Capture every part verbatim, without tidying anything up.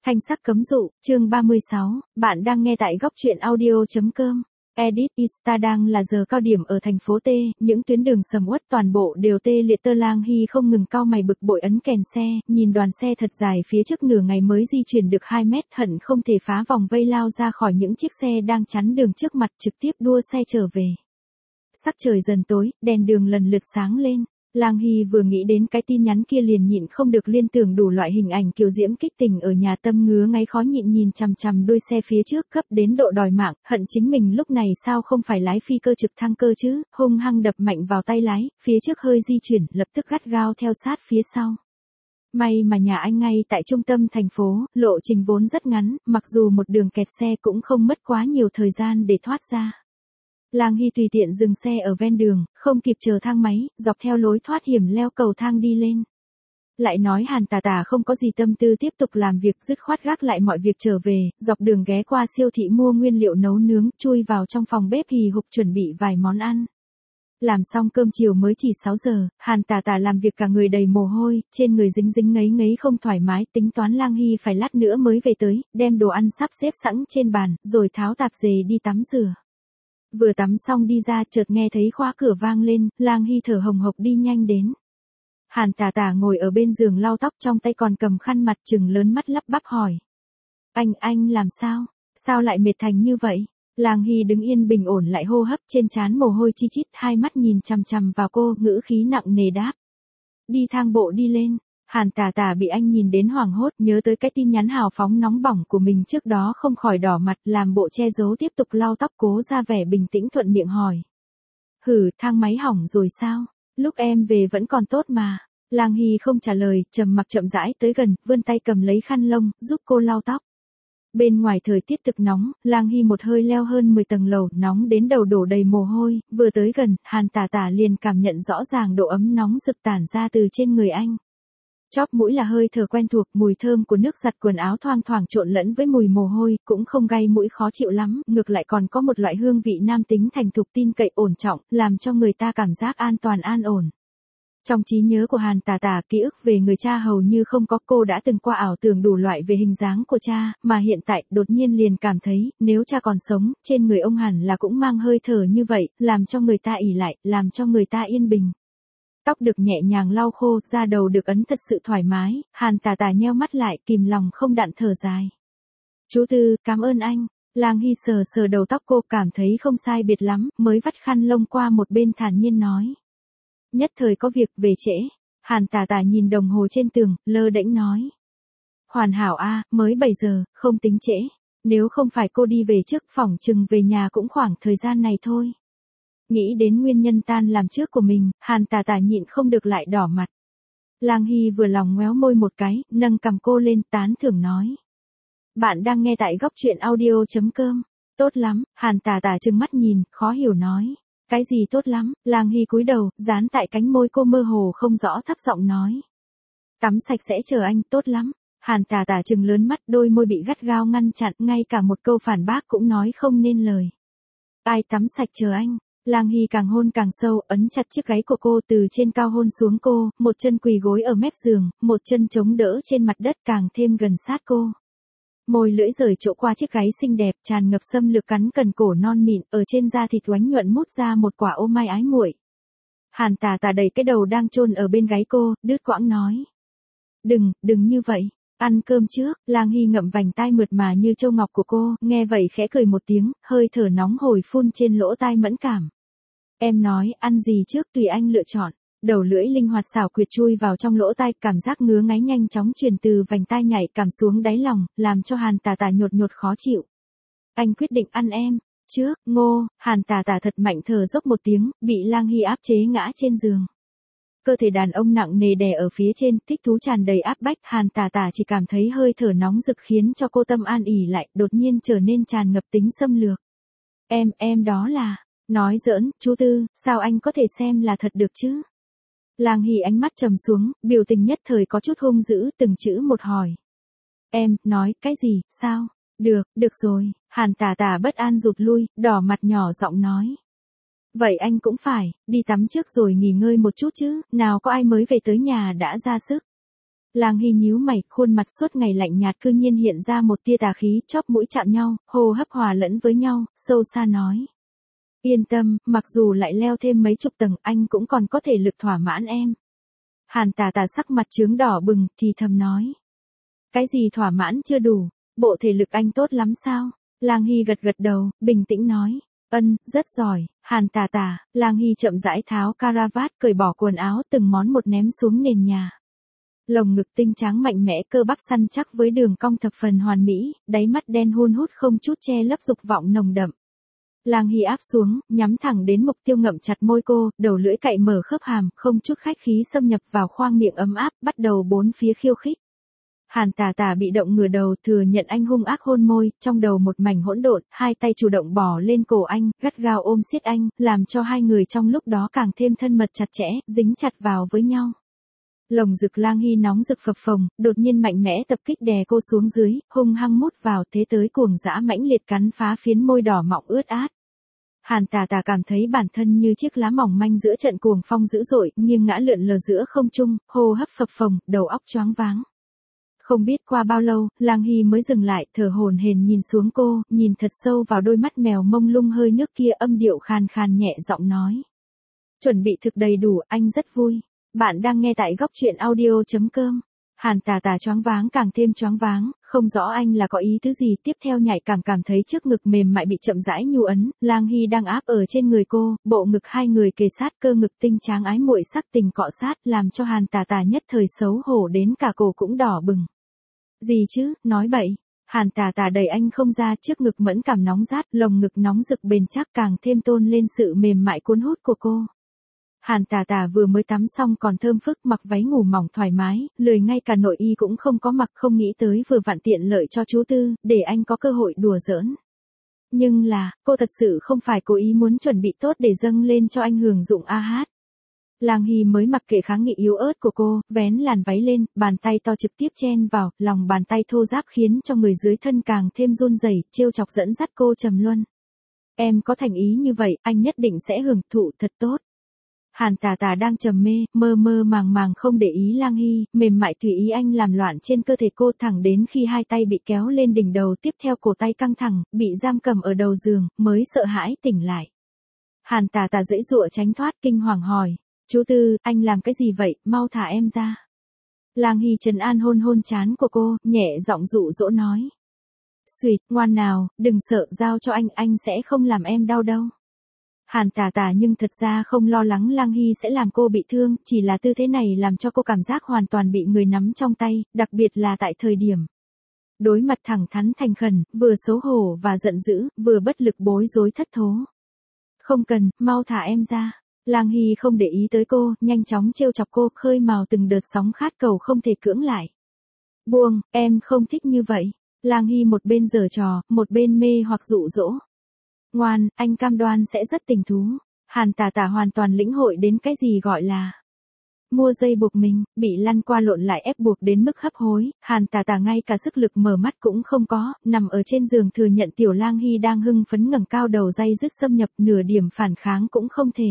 Thanh sắc cấm dụ, chương ba mươi sáu, bạn đang nghe tại góc truyện audio.com. Edit Ista đang là giờ cao điểm ở thành phố T, những tuyến đường sầm uất toàn bộ đều tê liệt. Tơ Lang Hy không ngừng cau mày bực bội ấn kèn xe, nhìn đoàn xe thật dài phía trước nửa ngày mới di chuyển được hai mét, hận không thể phá vòng vây lao ra khỏi những chiếc xe đang chắn đường trước mặt, trực tiếp đua xe trở về. Sắc trời dần tối, đèn đường lần lượt sáng lên. Lang Hy vừa nghĩ đến cái tin nhắn kia liền nhịn không được liên tưởng đủ loại hình ảnh kiều diễm kích tình ở nhà, tâm ngứa ngáy khó nhịn nhìn chằm chằm đuôi xe phía trước, gấp đến độ đòi mạng, hận chính mình lúc này sao không phải lái phi cơ trực thăng cơ chứ, hung hăng đập mạnh vào tay lái, phía trước hơi di chuyển, lập tức gắt gao theo sát phía sau. May mà nhà anh ngay tại trung tâm thành phố, lộ trình vốn rất ngắn, mặc dù một đường kẹt xe cũng không mất quá nhiều thời gian để thoát ra. Lang Hy tùy tiện dừng xe ở ven đường, không kịp chờ thang máy, dọc theo lối thoát hiểm leo cầu thang đi lên. Lại nói Hàn Tà Tà không có gì tâm tư tiếp tục làm việc, dứt khoát gác lại mọi việc trở về, dọc đường ghé qua siêu thị mua nguyên liệu nấu nướng, chui vào trong phòng bếp hì hục chuẩn bị vài món ăn. Làm xong cơm chiều mới chỉ sáu giờ, Hàn Tà Tà làm việc cả người đầy mồ hôi, trên người dính dính ngấy ngấy không thoải mái, tính toán Lang Hy phải lát nữa mới về tới, đem đồ ăn sắp xếp sẵn trên bàn, rồi tháo tạp dề đi tắm rửa. Vừa tắm xong đi ra chợt nghe thấy khóa cửa vang lên, Lang Hy thở hồng hộc đi nhanh đến. Hàn Tà Tà ngồi ở bên giường lau tóc, trong tay còn cầm khăn mặt, trừng lớn mắt lắp bắp hỏi. Anh, anh làm sao? Sao lại mệt thành như vậy? Lang Hy đứng yên bình ổn lại hô hấp, trên trán mồ hôi chi chít, hai mắt nhìn chằm chằm vào cô, ngữ khí nặng nề đáp. Đi thang bộ đi lên. Hàn Tà Tà bị anh nhìn đến hoảng hốt, nhớ tới cái tin nhắn hào phóng nóng bỏng của mình trước đó không khỏi đỏ mặt, làm bộ che giấu tiếp tục lau tóc, cố ra vẻ bình tĩnh thuận miệng hỏi. Hử, thang máy hỏng rồi sao? Lúc em về vẫn còn tốt mà. Lang Hy không trả lời, trầm mặc chậm rãi tới gần, vươn tay cầm lấy khăn lông, giúp cô lau tóc. Bên ngoài thời tiết thực nóng, Lang Hy một hơi leo hơn mười tầng lầu, nóng đến đầu đổ đầy mồ hôi, vừa tới gần, Hàn Tà Tà liền cảm nhận rõ ràng độ ấm nóng rực tản ra từ trên người anh. Chóp mũi là hơi thở quen thuộc, mùi thơm của nước giặt quần áo thoang thoảng trộn lẫn với mùi mồ hôi, cũng không gây mũi khó chịu lắm, ngược lại còn có một loại hương vị nam tính thành thục tin cậy ổn trọng, làm cho người ta cảm giác an toàn an ổn. Trong trí nhớ của Hàn Tà Tà, ký ức về người cha hầu như không có, cô đã từng qua ảo tưởng đủ loại về hình dáng của cha, mà hiện tại, đột nhiên liền cảm thấy, nếu cha còn sống, trên người ông hẳn là cũng mang hơi thở như vậy, làm cho người ta ỷ lại, làm cho người ta yên bình. Tóc được nhẹ nhàng lau khô, da đầu được ấn thật sự thoải mái, Hàn Tà Tà nheo mắt lại, kìm lòng không đặng thở dài. Chú Tư, cảm ơn anh. Lang Hy sờ sờ đầu tóc cô, cảm thấy không sai biệt lắm, mới vắt khăn lông qua một bên thản nhiên nói. Nhất thời có việc, về trễ. Hàn Tà Tà nhìn đồng hồ trên tường, lơ đễnh nói. Hoàn hảo a, mới bảy giờ, không tính trễ. Nếu không phải cô đi về trước, phỏng chừng về nhà cũng khoảng thời gian này thôi. Nghĩ đến nguyên nhân tan làm trước của mình, Hàn Tà Tà nhịn không được lại đỏ mặt. Lang Hy vừa lòng ngoéo môi một cái, nâng cằm cô lên, tán thưởng nói. Bạn đang nghe tại góc truyện audio.com. Tốt lắm. Hàn Tà Tà trừng mắt nhìn, khó hiểu nói. Cái gì tốt lắm? Lang Hy cúi đầu, dán tại cánh môi cô mơ hồ không rõ, thấp giọng nói. Tắm sạch sẽ chờ anh, tốt lắm. Hàn Tà Tà trừng lớn mắt, đôi môi bị gắt gao ngăn chặn, ngay cả một câu phản bác cũng nói không nên lời. Ai tắm sạch chờ anh? Lang Hy càng hôn càng sâu, ấn chặt chiếc gáy của cô, từ trên cao hôn xuống cô, một chân quỳ gối ở mép giường, một chân chống đỡ trên mặt đất, càng thêm gần sát cô. Môi lưỡi rời chỗ qua chiếc gáy xinh đẹp, tràn ngập xâm lược cắn cần cổ non mịn, ở trên da thịt oánh nhuận mút ra một quả ô mai ái muội. Hàn Tà Tà đẩy cái đầu đang chôn ở bên gáy cô, đứt quãng nói. Đừng, đừng như vậy, ăn cơm trước. Lang Hy ngậm vành tai mượt mà như châu ngọc của cô, nghe vậy khẽ cười một tiếng, hơi thở nóng hổi phun trên lỗ tai mẫn cảm. Em nói, ăn gì trước tùy anh lựa chọn. Đầu lưỡi linh hoạt xảo quyệt chui vào trong lỗ tai, cảm giác ngứa ngáy nhanh chóng truyền từ vành tai nhảy cảm xuống đáy lòng, làm cho Hàn Tà Tà nhột nhột khó chịu. Anh quyết định ăn em trước, ngô. Hàn Tà Tà thật mạnh thở dốc một tiếng, bị Lang Hy áp chế ngã trên giường. Cơ thể đàn ông nặng nề đè ở phía trên, thích thú tràn đầy áp bách, Hàn Tà Tà chỉ cảm thấy hơi thở nóng rực khiến cho cô tâm an ỉ lại, đột nhiên trở nên tràn ngập tính xâm lược. Em, em đó là, nói giỡn, chú Tư, sao anh có thể xem là thật được chứ? Lang Hy ánh mắt trầm xuống, biểu tình nhất thời có chút hung dữ, từng chữ một hỏi. Em, nói, cái gì, sao? Được, được rồi. Hàn Tà Tà bất an rụt lui, đỏ mặt nhỏ giọng nói. Vậy anh cũng phải, đi tắm trước rồi nghỉ ngơi một chút chứ, nào có ai mới về tới nhà đã ra sức. Lang Hy nhíu mày, khuôn mặt suốt ngày lạnh nhạt cư nhiên hiện ra một tia tà khí, chóp mũi chạm nhau, hô hấp hòa lẫn với nhau, sâu xa nói. Yên tâm, mặc dù lại leo thêm mấy chục tầng, anh cũng còn có thể lực thỏa mãn em. Hàn Tà Tà sắc mặt chướng đỏ bừng, thì thầm nói. Cái gì thỏa mãn chưa đủ, bộ thể lực anh tốt lắm sao? Lang Hy gật gật đầu, bình tĩnh nói. Ân, rất giỏi. Hàn Tà Tà. Lang Hy chậm rãi tháo caravat, cởi bỏ quần áo, từng món một ném xuống nền nhà. Lồng ngực tinh tráng mạnh mẽ, cơ bắp săn chắc với đường cong thập phần hoàn mỹ, đáy mắt đen hun hút không chút che lấp dục vọng nồng đậm. Lang Hy áp xuống, nhắm thẳng đến mục tiêu, ngậm chặt môi cô, đầu lưỡi cạy mở khớp hàm, không chút khách khí xâm nhập vào khoang miệng ấm áp, bắt đầu bốn phía khiêu khích. Hàn Tà Tà bị động ngửa đầu, thừa nhận anh hung ác hôn môi, trong đầu một mảnh hỗn độn, hai tay chủ động bò lên cổ anh, gắt gao ôm siết anh, làm cho hai người trong lúc đó càng thêm thân mật chặt chẽ, dính chặt vào với nhau. Lồng ngực Lang Hy nóng rực phập phồng, đột nhiên mạnh mẽ tập kích đè cô xuống dưới, hung hăng mút vào, thế tới cuồng dã mãnh liệt cắn phá phiến môi đỏ mọng ướt át. Hàn Tà Tà cảm thấy bản thân như chiếc lá mỏng manh giữa trận cuồng phong dữ dội, nghiêng ngã lượn lờ giữa không trung, hô hấp phập phồng, đầu óc choáng váng. Không biết qua bao lâu, Lang Hy mới dừng lại, thở hổn hển nhìn xuống cô, nhìn thật sâu vào đôi mắt mèo mông lung hơi nước kia, âm điệu khàn khàn nhẹ giọng nói. Chuẩn bị thực đầy đủ, anh rất vui. Bạn đang nghe tại góc truyện audio chấm com. Hàn Tà Tà choáng váng càng thêm choáng váng, không rõ anh là có ý tứ gì, tiếp theo nhạy cảm cảm thấy trước ngực mềm mại bị chậm rãi nhu ấn, Lang Hy đang áp ở trên người cô, bộ ngực hai người kề sát, cơ ngực tinh tráng ái muội sắc tình cọ sát, làm cho Hàn Tà Tà nhất thời xấu hổ đến cả cổ cũng đỏ bừng. Gì chứ, nói bậy. Hàn Tà Tà đẩy anh không ra, trước ngực mẫn cảm nóng rát, lồng ngực nóng rực bền chắc càng thêm tôn lên sự mềm mại cuốn hút của cô. Hàn Tà Tà vừa mới tắm xong còn thơm phức, mặc váy ngủ mỏng thoải mái, lười ngay cả nội y cũng không có mặc, không nghĩ tới vừa vặn tiện lợi cho chú Tư, để anh có cơ hội đùa giỡn. Nhưng là, cô thật sự không phải cố ý muốn chuẩn bị tốt để dâng lên cho anh hưởng dụng a hát. Lang Hy mới mặc kệ kháng nghị yếu ớt của cô, vén làn váy lên, bàn tay to trực tiếp chen vào, lòng bàn tay thô ráp khiến cho người dưới thân càng thêm run rẩy, trêu chọc dẫn dắt cô trầm luân. Em có thành ý như vậy, anh nhất định sẽ hưởng thụ thật tốt. Hàn Tà Tà đang trầm mê, mơ mơ màng màng không để ý Lang Hy, mềm mại tùy ý anh làm loạn trên cơ thể cô, thẳng đến khi hai tay bị kéo lên đỉnh đầu, tiếp theo cổ tay căng thẳng, bị giam cầm ở đầu giường, mới sợ hãi tỉnh lại. Hàn Tà Tà giãy giụa tránh thoát, kinh hoàng hỏi. Chú Tư, anh làm cái gì vậy, mau thả em ra. Lang Hy trấn an hôn hôn trán của cô, nhẹ giọng dụ dỗ nói. Xuyệt, ngoan nào, đừng sợ, giao cho anh, anh sẽ không làm em đau đâu. Hàn Tà Tà nhưng thật ra không lo lắng Lang Hy sẽ làm cô bị thương, chỉ là tư thế này làm cho cô cảm giác hoàn toàn bị người nắm trong tay, đặc biệt là tại thời điểm. Đối mặt thẳng thắn thành khẩn, vừa xấu hổ và giận dữ, vừa bất lực bối rối thất thố. Không cần, mau thả em ra. Lang Hy không để ý tới cô, nhanh chóng trêu chọc cô, khơi mào từng đợt sóng khát cầu không thể cưỡng lại. Buông, em không thích như vậy. Lang Hy một bên giở trò, một bên mê hoặc dụ dỗ. Ngoan, anh cam đoan sẽ rất tình thú. Hàn Tà Tà hoàn toàn lĩnh hội đến cái gì gọi là mua dây buộc mình, bị lăn qua lộn lại ép buộc đến mức hấp hối, Hàn Tà Tà ngay cả sức lực mở mắt cũng không có, nằm ở trên giường thừa nhận tiểu Lang Hy đang hưng phấn ngẩng cao đầu day dứt xâm nhập, nửa điểm phản kháng cũng không thể.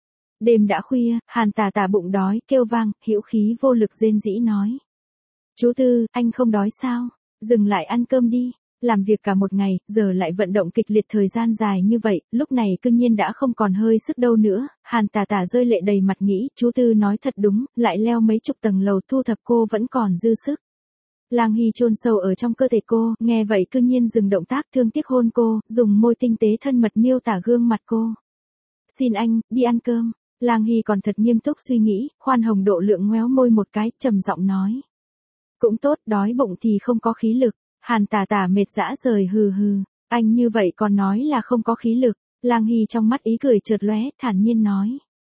Đêm đã khuya, Hàn Tà Tà bụng đói, kêu vang, hữu khí vô lực rên rỉ nói. Chú Tư, anh không đói sao? Dừng lại ăn cơm đi. Làm việc cả một ngày, giờ lại vận động kịch liệt thời gian dài như vậy, lúc này cương nhiên đã không còn hơi sức đâu nữa. Hàn Tà Tà rơi lệ đầy mặt nghĩ, chú Tư nói thật đúng, lại leo mấy chục tầng lầu thu thập cô vẫn còn dư sức. Lang Hy chôn sâu ở trong cơ thể cô, nghe vậy cương nhiên dừng động tác, thương tiếc hôn cô, dùng môi tinh tế thân mật miêu tả gương mặt cô. Xin anh, đi ăn cơm. Lang Hy còn thật nghiêm túc suy nghĩ, khoan hồng độ lượng ngoéo môi một cái, trầm giọng nói. Cũng tốt, đói bụng thì không có khí lực. Hàn Tà Tà mệt dã rời, hừ hừ. Anh như vậy còn nói là không có khí lực. Lang Hy trong mắt ý cười chợt lóe, thản nhiên nói.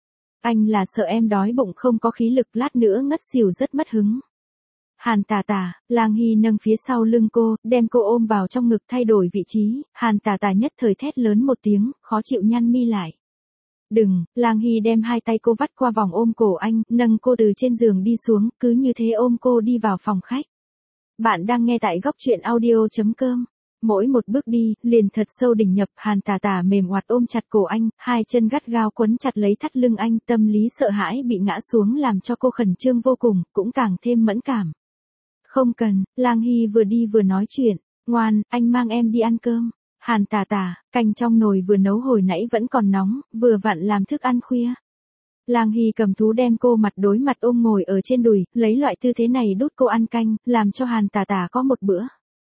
Anh là sợ em đói bụng không có khí lực, lát nữa ngất xỉu rất mất hứng. Hàn Tà Tà, Lang Hy nâng phía sau lưng cô, đem cô ôm vào trong ngực thay đổi vị trí. Hàn Tà Tà nhất thời thét lớn một tiếng, khó chịu nhăn mi lại. Đừng, Lang Hy đem hai tay cô vắt qua vòng ôm cổ anh, nâng cô từ trên giường đi xuống, cứ như thế ôm cô đi vào phòng khách. Bạn đang nghe tại góc truyện audio chấm com. Mỗi một bước đi, liền thật sâu đỉnh nhập, Hàn Tà Tà mềm oặt ôm chặt cổ anh, hai chân gắt gao quấn chặt lấy thắt lưng anh, tâm lý sợ hãi bị ngã xuống làm cho cô khẩn trương vô cùng, cũng càng thêm mẫn cảm. Không cần, Lang Hy vừa đi vừa nói chuyện, ngoan, anh mang em đi ăn cơm. Hàn Tà Tà, canh trong nồi vừa nấu hồi nãy vẫn còn nóng, vừa vặn làm thức ăn khuya. Lang Hy cầm thú đem cô mặt đối mặt ôm ngồi ở trên đùi, lấy loại tư thế này đút cô ăn canh, làm cho Hàn Tà Tà có một bữa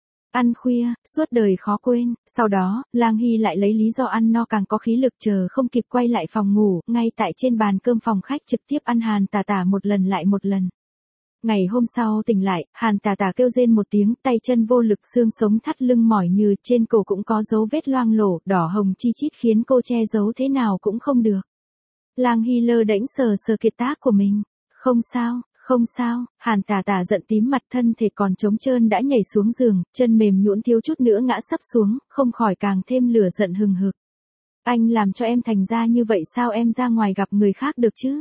ăn khuya, suốt đời khó quên. Sau đó, Lang Hy lại lấy lý do ăn no càng có khí lực chờ không kịp quay lại phòng ngủ, ngay tại trên bàn cơm phòng khách trực tiếp ăn Hàn Tà Tà một lần lại một lần. Ngày hôm sau tỉnh lại, Hàn Tà Tà kêu rên một tiếng, tay chân vô lực, xương sống thắt lưng mỏi như, trên cổ cũng có dấu vết loang lổ, đỏ hồng chi chít khiến cô che giấu thế nào cũng không được. Lang Hy lơ đễnh sờ sờ kiệt tác của mình. Không sao, không sao. Hàn Tà Tà giận tím mặt, thân thể còn trống trơn đã nhảy xuống giường, chân mềm nhũn thiếu chút nữa ngã sấp xuống, không khỏi càng thêm lửa giận hừng hực. Anh làm cho em thành ra như vậy sao, em ra ngoài gặp người khác được chứ?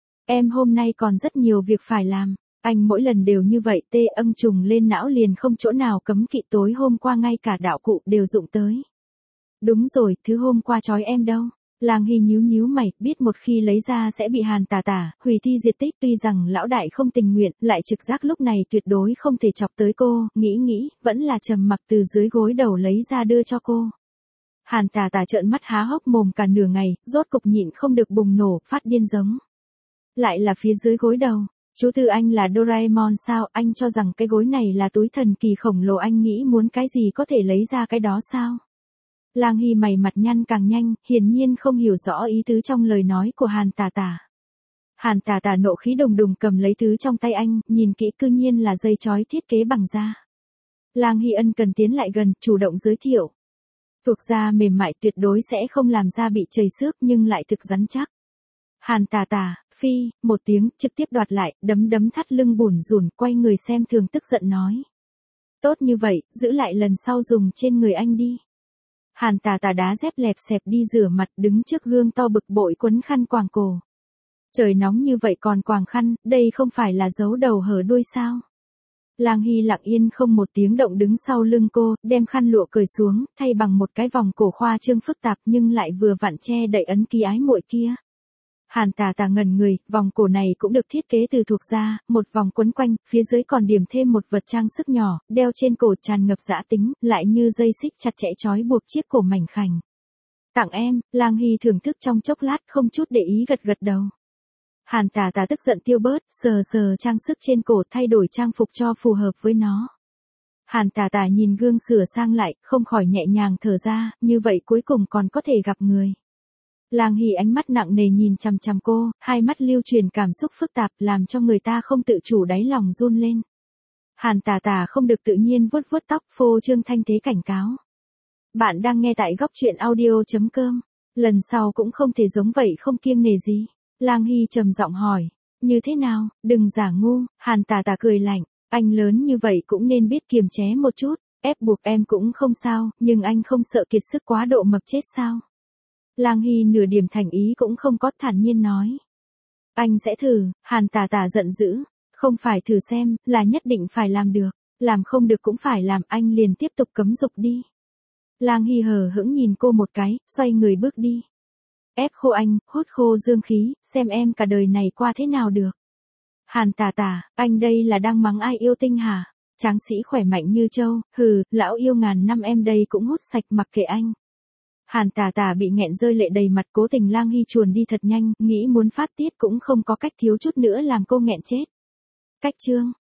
Em hôm nay còn rất nhiều việc phải làm. Anh mỗi lần đều như vậy, tê âng trùng lên não liền không chỗ nào cấm kỵ, tối hôm qua ngay cả đạo cụ đều dụng tới. Đúng rồi, thứ hôm qua trói em đâu? Lang Hy nhíu nhíu mày, biết một khi lấy ra sẽ bị Hàn Tà Tà hủy thi diệt tích, tuy rằng lão đại không tình nguyện, lại trực giác lúc này tuyệt đối không thể chọc tới cô, nghĩ nghĩ, vẫn là trầm mặc từ dưới gối đầu lấy ra đưa cho cô. Hàn Tà Tà trợn mắt há hốc mồm cả nửa ngày, rốt cục nhịn không được bùng nổ, phát điên giống. Lại là phía dưới gối đầu. Chú Tư anh là Doraemon sao, anh cho rằng cái gối này là túi thần kỳ khổng lồ, anh nghĩ muốn cái gì có thể lấy ra cái đó sao? Lang Hy mày mặt nhăn càng nhanh, hiển nhiên không hiểu rõ ý tứ trong lời nói của Hàn Tà Tà. Hàn Tà Tà nộ khí đùng đùng cầm lấy thứ trong tay anh, nhìn kỹ cư nhiên là dây chói thiết kế bằng da. Lang Hy ân cần tiến lại gần, chủ động giới thiệu. Thuộc da mềm mại tuyệt đối sẽ không làm da bị chảy xước nhưng lại thực rắn chắc. Hàn Tà Tà, phi, một tiếng, trực tiếp đoạt lại, đấm đấm thắt lưng bủn rủn, quay người xem thường tức giận nói. Tốt như vậy, giữ lại lần sau dùng trên người anh đi. Hàn Tà Tà đá dép lẹp xẹp đi rửa mặt, đứng trước gương to bực bội quấn khăn quàng cổ. Trời nóng như vậy còn quàng khăn, đây không phải là giấu đầu hở đuôi sao? Lang Hy lặng yên không một tiếng động đứng sau lưng cô, đem khăn lụa cởi xuống, thay bằng một cái vòng cổ khoa trương phức tạp nhưng lại vừa vặn che đậy ấn ký ái muội kia. Hàn Tà Tà ngẩn người, vòng cổ này cũng được thiết kế từ thuộc da, một vòng quấn quanh, phía dưới còn điểm thêm một vật trang sức nhỏ, đeo trên cổ tràn ngập dã tính, lại như dây xích chặt chẽ trói buộc chiếc cổ mảnh khảnh. Tặng em, Lang Hy thưởng thức trong chốc lát không chút để ý gật gật đầu. Hàn Tà Tà tức giận tiêu bớt, sờ sờ trang sức trên cổ thay đổi trang phục cho phù hợp với nó. Hàn Tà Tà nhìn gương sửa sang lại, không khỏi nhẹ nhàng thở ra, như vậy cuối cùng còn có thể gặp người. Lang Hy ánh mắt nặng nề nhìn chằm chằm cô, hai mắt lưu truyền cảm xúc phức tạp làm cho người ta không tự chủ đáy lòng run lên. Hàn Tà Tà không được tự nhiên vuốt vuốt tóc, phô trương thanh thế cảnh cáo. Bạn đang nghe tại góc truyện audio chấm com. Lần sau cũng không thể giống vậy không kiêng nể gì. Lang Hy trầm giọng hỏi. Như thế nào, đừng giả ngu. Hàn Tà Tà cười lạnh. Anh lớn như vậy cũng nên biết kiềm chế một chút. Ép buộc em cũng không sao, nhưng anh không sợ kiệt sức quá độ mập chết sao? Lang Hy nửa điểm thành ý cũng không có, thản nhiên nói. Anh sẽ thử. Hàn Tà Tà giận dữ. Không phải thử xem, là nhất định phải làm được. Làm không được cũng phải làm, anh liền tiếp tục cấm dục đi. Lang Hy hờ hững nhìn cô một cái, xoay người bước đi. Ép khô anh, hút khô dương khí, xem em cả đời này qua thế nào được. Hàn Tà Tà, anh đây là đang mắng ai yêu tinh hả? Tráng sĩ khỏe mạnh như trâu, hừ, lão yêu ngàn năm em đây cũng hút sạch mặc kệ anh. Hàn Tà Tà bị nghẹn rơi lệ đầy mặt, cố tình Lang Hy chuồn đi thật nhanh, nghĩ muốn phát tiết cũng không có cách, thiếu chút nữa làm cô nghẹn chết. Cách chương